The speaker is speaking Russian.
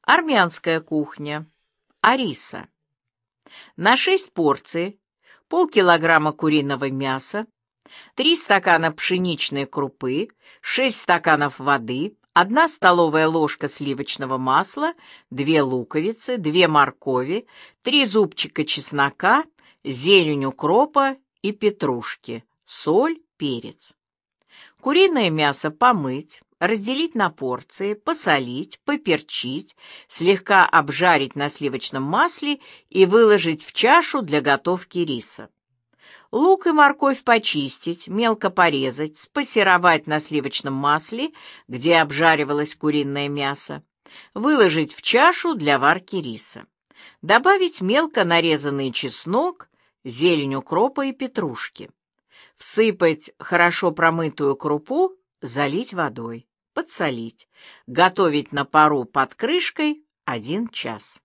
Армянская кухня. Ариса. На 6 порций полкилограмма куриного мяса, 3 стакана пшеничной крупы, 6 стаканов воды, 1 столовая ложка сливочного масла, 2 луковицы, 2 моркови, 3 зубчика чеснока, зелень укропа и петрушки, соль, перец. Куриное мясо помыть, разделить на порции, посолить, поперчить, слегка обжарить на сливочном масле и выложить в чашу для готовки риса. Лук и морковь почистить, мелко порезать, спассеровать на сливочном масле, где обжаривалось куриное мясо, выложить в чашу для варки риса. Добавить мелко нарезанный чеснок, зелень укропа и петрушки. Всыпать хорошо промытую крупу, залить водой, подсолить. Готовить на пару под крышкой 1 час.